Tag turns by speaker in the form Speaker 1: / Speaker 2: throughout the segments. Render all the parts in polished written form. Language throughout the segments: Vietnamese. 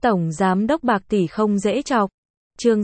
Speaker 1: Tổng giám đốc bạc tỷ không dễ chọc. Chương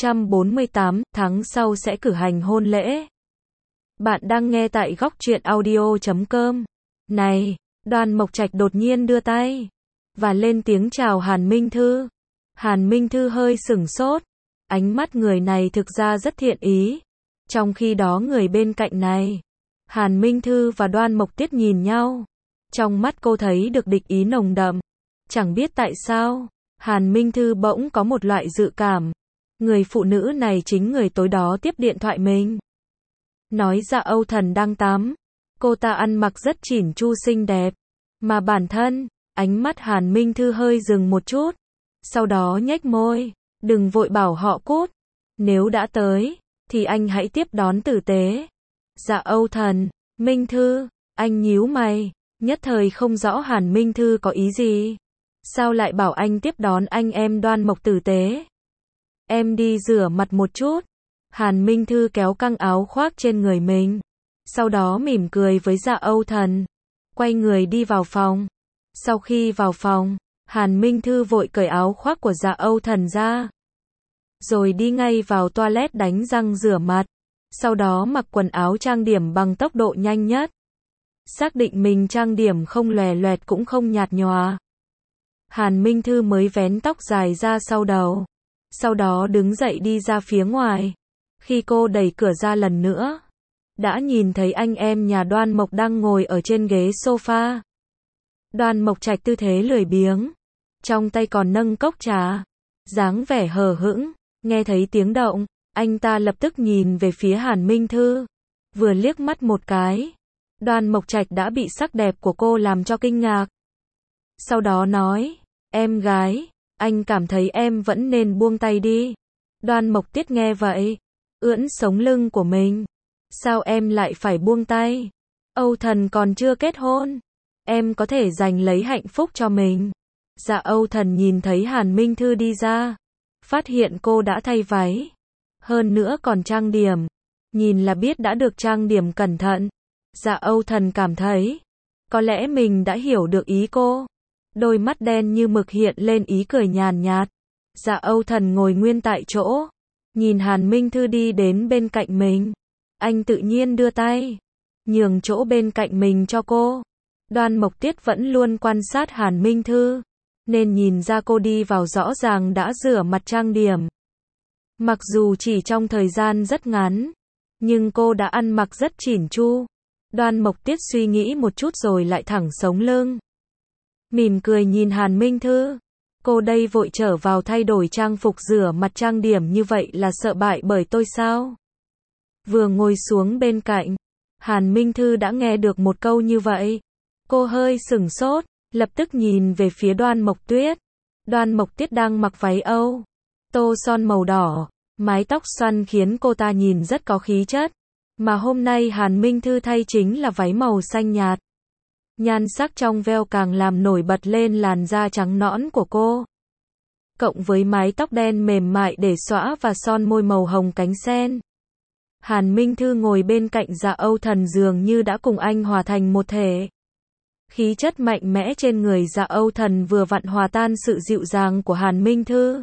Speaker 1: 648, tháng sau sẽ cử hành hôn lễ. Bạn đang nghe tại góc truyện audio.com. Này, Đoan Mộc Trạch đột nhiên đưa tay và lên tiếng chào Hàn Minh Thư. Hàn Minh Thư hơi sửng sốt, ánh mắt người này thực ra rất thiện ý. Trong khi đó người bên cạnh này, Hàn Minh Thư và Đoan Mộc Tiết nhìn nhau. Trong mắt cô thấy được địch ý nồng đậm. Chẳng biết tại sao, Hàn Minh Thư bỗng có một loại dự cảm. Người phụ nữ này chính người tối đó tiếp điện thoại mình. Nói Dạ Âu Thần đang tắm. Cô ta ăn mặc rất chỉn chu xinh đẹp. Mà bản thân, ánh mắt Hàn Minh Thư hơi dừng một chút. Sau đó nhếch môi. Đừng vội bảo họ cút. Nếu đã tới, thì anh hãy tiếp đón tử tế. Dạ Âu Thần, Minh Thư, anh nhíu mày. Nhất thời không rõ Hàn Minh Thư có ý gì. Sao lại bảo anh tiếp đón anh em Đoan Mộc tử tế? Em đi rửa mặt một chút. Hàn Minh Thư kéo căng áo khoác trên người mình. Sau đó mỉm cười với Dạ Âu Thần. Quay người đi vào phòng. Sau khi vào phòng, Hàn Minh Thư vội cởi áo khoác của Dạ Âu Thần ra. Rồi đi ngay vào toilet đánh răng rửa mặt. Sau đó mặc quần áo trang điểm bằng tốc độ nhanh nhất. Xác định mình trang điểm không lòe loẹt cũng không nhạt nhòa. Hàn Minh Thư mới vén tóc dài ra sau đầu. Sau đó đứng dậy đi ra phía ngoài. Khi cô đẩy cửa ra lần nữa, đã nhìn thấy anh em nhà Đoan Mộc đang ngồi ở trên ghế sofa. Đoan Mộc Trạch tư thế lười biếng, trong tay còn nâng cốc trà, dáng vẻ hờ hững. Nghe thấy tiếng động, anh ta lập tức nhìn về phía Hàn Minh Thư. Vừa liếc mắt một cái, Đoan Mộc Trạch đã bị sắc đẹp của cô làm cho kinh ngạc. Sau đó nói, em gái, anh cảm thấy em vẫn nên buông tay đi. Đoan Mộc Tiết nghe vậy, ưỡn sống lưng của mình. Sao em lại phải buông tay? Âu Thần còn chưa kết hôn. Em có thể giành lấy hạnh phúc cho mình. Dạ Âu Thần nhìn thấy Hàn Minh Thư đi ra. Phát hiện cô đã thay váy. Hơn nữa còn trang điểm. Nhìn là biết đã được trang điểm cẩn thận. Dạ Âu Thần cảm thấy, có lẽ mình đã hiểu được ý cô. Đôi mắt đen như mực hiện lên ý cười nhàn nhạt. Dạ Âu Thần ngồi nguyên tại chỗ. Nhìn Hàn Minh Thư đi đến bên cạnh mình. Anh tự nhiên đưa tay. Nhường chỗ bên cạnh mình cho cô. Đoan Mộc Tiết vẫn luôn quan sát Hàn Minh Thư. Nên nhìn ra cô đi vào rõ ràng đã rửa mặt trang điểm. Mặc dù chỉ trong thời gian rất ngắn. Nhưng cô đã ăn mặc rất chỉn chu. Đoan Mộc Tiết suy nghĩ một chút rồi lại thẳng sống lưng. Mỉm cười nhìn Hàn Minh Thư. Cô đây vội trở vào thay đổi trang phục rửa mặt trang điểm như vậy là sợ bại bởi tôi sao? Vừa ngồi xuống bên cạnh, Hàn Minh Thư đã nghe được một câu như vậy. Cô hơi sửng sốt, lập tức nhìn về phía Đoan Mộc Tuyết. Đoan Mộc Tiết đang mặc váy Âu tô son màu đỏ, mái tóc xoăn khiến cô ta nhìn rất có khí chất. Mà hôm nay Hàn Minh Thư thay chính là váy màu xanh nhạt. Nhan sắc trong veo càng làm nổi bật lên làn da trắng nõn của cô. Cộng với mái tóc đen mềm mại để xõa và son môi màu hồng cánh sen. Hàn Minh Thư ngồi bên cạnh Dạ Âu Thần dường như đã cùng anh hòa thành một thể. Khí chất mạnh mẽ trên người Dạ Âu Thần vừa vặn hòa tan sự dịu dàng của Hàn Minh Thư.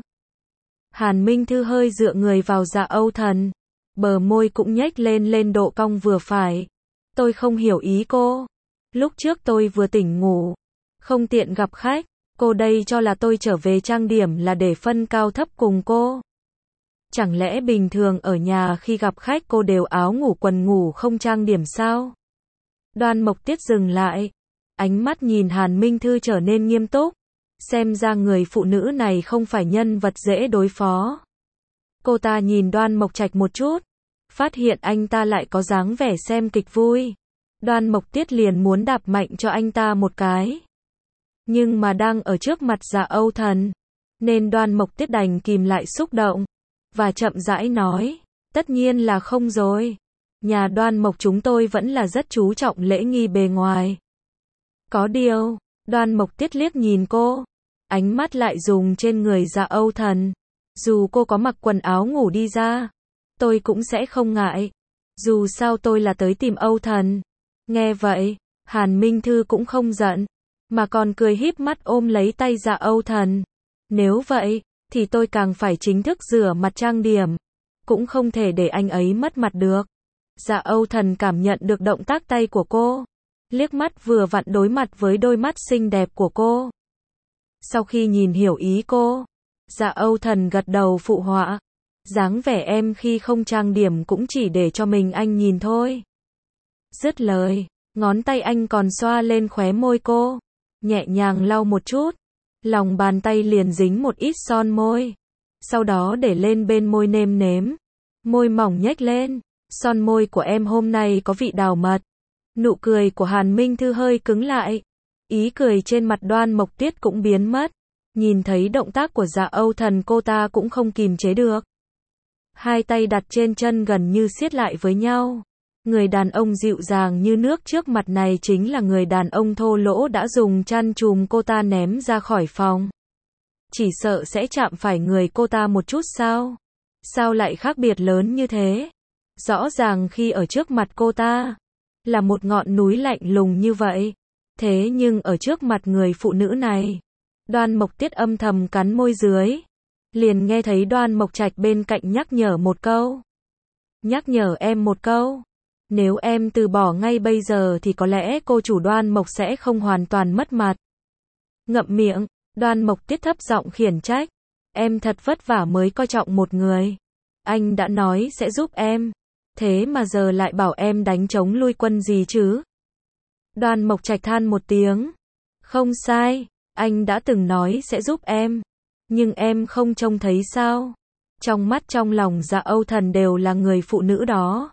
Speaker 1: Hàn Minh Thư hơi dựa người vào Dạ Âu Thần. Bờ môi cũng nhếch lên độ cong vừa phải. Tôi không hiểu ý cô. Lúc trước tôi vừa tỉnh ngủ. Không tiện gặp khách. Cô đây cho là tôi trở về trang điểm là để phân cao thấp cùng cô. Chẳng lẽ bình thường ở nhà khi gặp khách cô đều áo ngủ quần ngủ không trang điểm sao? Đoan Mộc Tiết dừng lại. Ánh mắt nhìn Hàn Minh Thư trở nên nghiêm túc. Xem ra người phụ nữ này không phải nhân vật dễ đối phó. Cô ta nhìn Đoan Mộc Trạch một chút. Phát hiện anh ta lại có dáng vẻ xem kịch vui. Đoan Mộc Tiết liền muốn đạp mạnh cho anh ta một cái. Nhưng mà đang ở trước mặt Dạ Âu Thần. Nên Đoan Mộc Tiết đành kìm lại xúc động. Và chậm rãi nói. Tất nhiên là không rồi. Nhà Đoan Mộc chúng tôi vẫn là rất chú trọng lễ nghi bề ngoài. Có điều, Đoan Mộc Tiết liếc nhìn cô. Ánh mắt lại dùng trên người Dạ Âu Thần. Dù cô có mặc quần áo ngủ đi ra, tôi cũng sẽ không ngại. Dù sao tôi là tới tìm Âu Thần. Nghe vậy, Hàn Minh Thư cũng không giận, mà còn cười híp mắt ôm lấy tay Dạ Âu Thần. Nếu vậy, thì tôi càng phải chính thức rửa mặt trang điểm. Cũng không thể để anh ấy mất mặt được. Dạ Âu Thần cảm nhận được động tác tay của cô. Liếc mắt vừa vặn đối mặt với đôi mắt xinh đẹp của cô. Sau khi nhìn hiểu ý cô, Dạ Âu Thần gật đầu phụ họa. Dáng vẻ em khi không trang điểm cũng chỉ để cho mình anh nhìn thôi. Dứt lời, ngón tay anh còn xoa lên khóe môi cô. Nhẹ nhàng lau một chút. Lòng bàn tay liền dính một ít son môi. Sau đó để lên bên môi nêm nếm. Môi mỏng nhếch lên. Son môi của em hôm nay có vị đào mật. Nụ cười của Hàn Minh Thư hơi cứng lại. Ý cười trên mặt Đoan Mộc Tuyết cũng biến mất. Nhìn thấy động tác của Dạ Âu Thần cô ta cũng không kìm chế được. Hai tay đặt trên chân gần như siết lại với nhau. Người đàn ông dịu dàng như nước trước mặt này chính là người đàn ông thô lỗ đã dùng chăn chùm cô ta ném ra khỏi phòng. Chỉ sợ sẽ chạm phải người cô ta một chút sao? Sao lại khác biệt lớn như thế? Rõ ràng khi ở trước mặt cô ta, là một ngọn núi lạnh lùng như vậy. Thế nhưng ở trước mặt người phụ nữ này, Đoan Mộc Tuyết âm thầm cắn môi dưới. Liền nghe thấy Đoan Mộc Trạch bên cạnh nhắc nhở một câu. Nhắc nhở em một câu. Nếu em từ bỏ ngay bây giờ thì có lẽ cô chủ Đoan Mộc sẽ không hoàn toàn mất mặt. Ngậm miệng, Đoan Mộc Tuyết thấp giọng khiển trách. Em thật vất vả mới coi trọng một người. Anh đã nói sẽ giúp em. Thế mà giờ lại bảo em đánh trống lui quân gì chứ? Đoan Mộc Trạch than một tiếng. Không sai, anh đã từng nói sẽ giúp em. Nhưng em không trông thấy sao? Trong mắt trong lòng Dạ Âu Thần đều là người phụ nữ đó.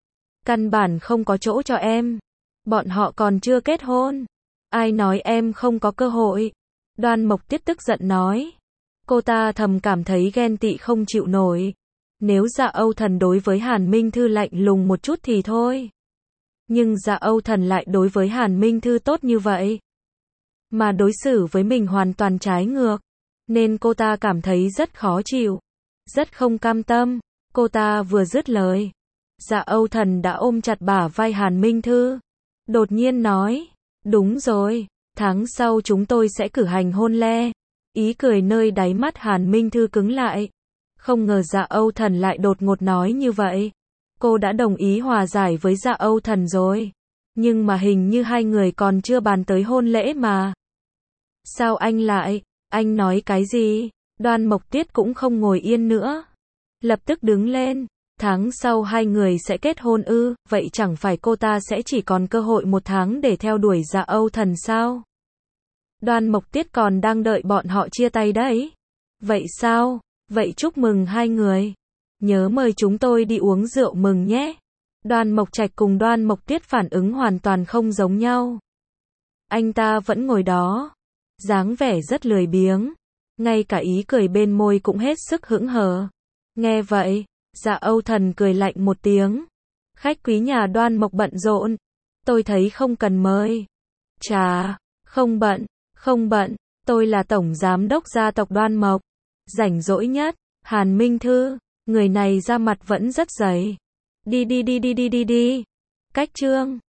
Speaker 1: Căn bản không có chỗ cho em. Bọn họ còn chưa kết hôn. Ai nói em không có cơ hội? Đoan Mộc Tuyết tức giận nói. Cô ta thầm cảm thấy ghen tị không chịu nổi. Nếu Dạ Âu Thần đối với Hàn Minh Thư lạnh lùng một chút thì thôi. Nhưng Dạ Âu Thần lại đối với Hàn Minh Thư tốt như vậy. Mà đối xử với mình hoàn toàn trái ngược. Nên cô ta cảm thấy rất khó chịu. Rất không cam tâm. Cô ta vừa dứt lời. Dạ Âu Thần đã ôm chặt bả vai Hàn Minh Thư. Đột nhiên nói. Đúng rồi. Tháng sau chúng tôi sẽ cử hành hôn lễ. Ý cười nơi đáy mắt Hàn Minh Thư cứng lại. Không ngờ Dạ Âu Thần lại đột ngột nói như vậy. Cô đã đồng ý hòa giải với Dạ Âu Thần rồi. Nhưng mà hình như hai người còn chưa bàn tới hôn lễ mà. Sao anh lại? Anh nói cái gì? Đoan Mộc Tuyết cũng không ngồi yên nữa. Lập tức đứng lên. Tháng sau hai người sẽ kết hôn ư? Vậy chẳng phải cô ta sẽ chỉ còn cơ hội một tháng để theo đuổi Dạ Âu Thần sao? Đoan Mộc Tuyết còn đang đợi bọn họ chia tay đấy. Vậy sao? Vậy chúc mừng hai người. Nhớ mời chúng tôi đi uống rượu mừng nhé. Đoan Mộc Trạch cùng Đoan Mộc Tuyết phản ứng hoàn toàn không giống nhau. Anh ta vẫn ngồi đó. Dáng vẻ rất lười biếng. Ngay cả ý cười bên môi cũng hết sức hững hờ. Nghe vậy, Dạ Âu Thần cười lạnh một tiếng. Khách quý nhà Đoan Mộc bận rộn. Tôi thấy không cần mời. Chà, không bận, không bận. Tôi là tổng giám đốc gia tộc Đoan Mộc. Rảnh rỗi nhất, Hàn Minh Thư. Người này ra mặt vẫn rất dày. Đi. Cách chương.